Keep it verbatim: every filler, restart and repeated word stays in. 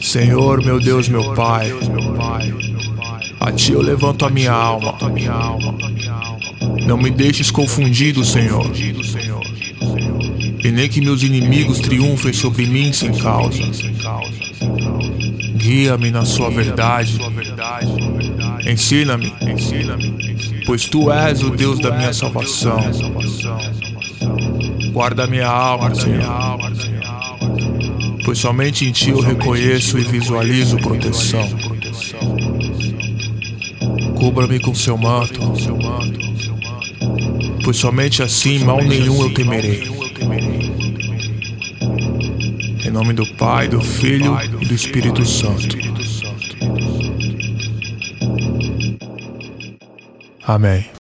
Senhor, meu Deus, meu Pai, a Ti eu levanto a minha alma. Não me deixes confundido, Senhor, e nem que meus inimigos triunfem sobre mim sem causa. Guia-me na Sua verdade, ensina-me, pois Tu és o Deus da minha salvação. Guarda minha alma, Senhor, pois somente em Ti eu reconheço e visualizo proteção. Cubra-me com Seu manto, pois somente assim mal nenhum eu temerei. Em nome do Pai, do Filho e do Espírito Santo. Amém.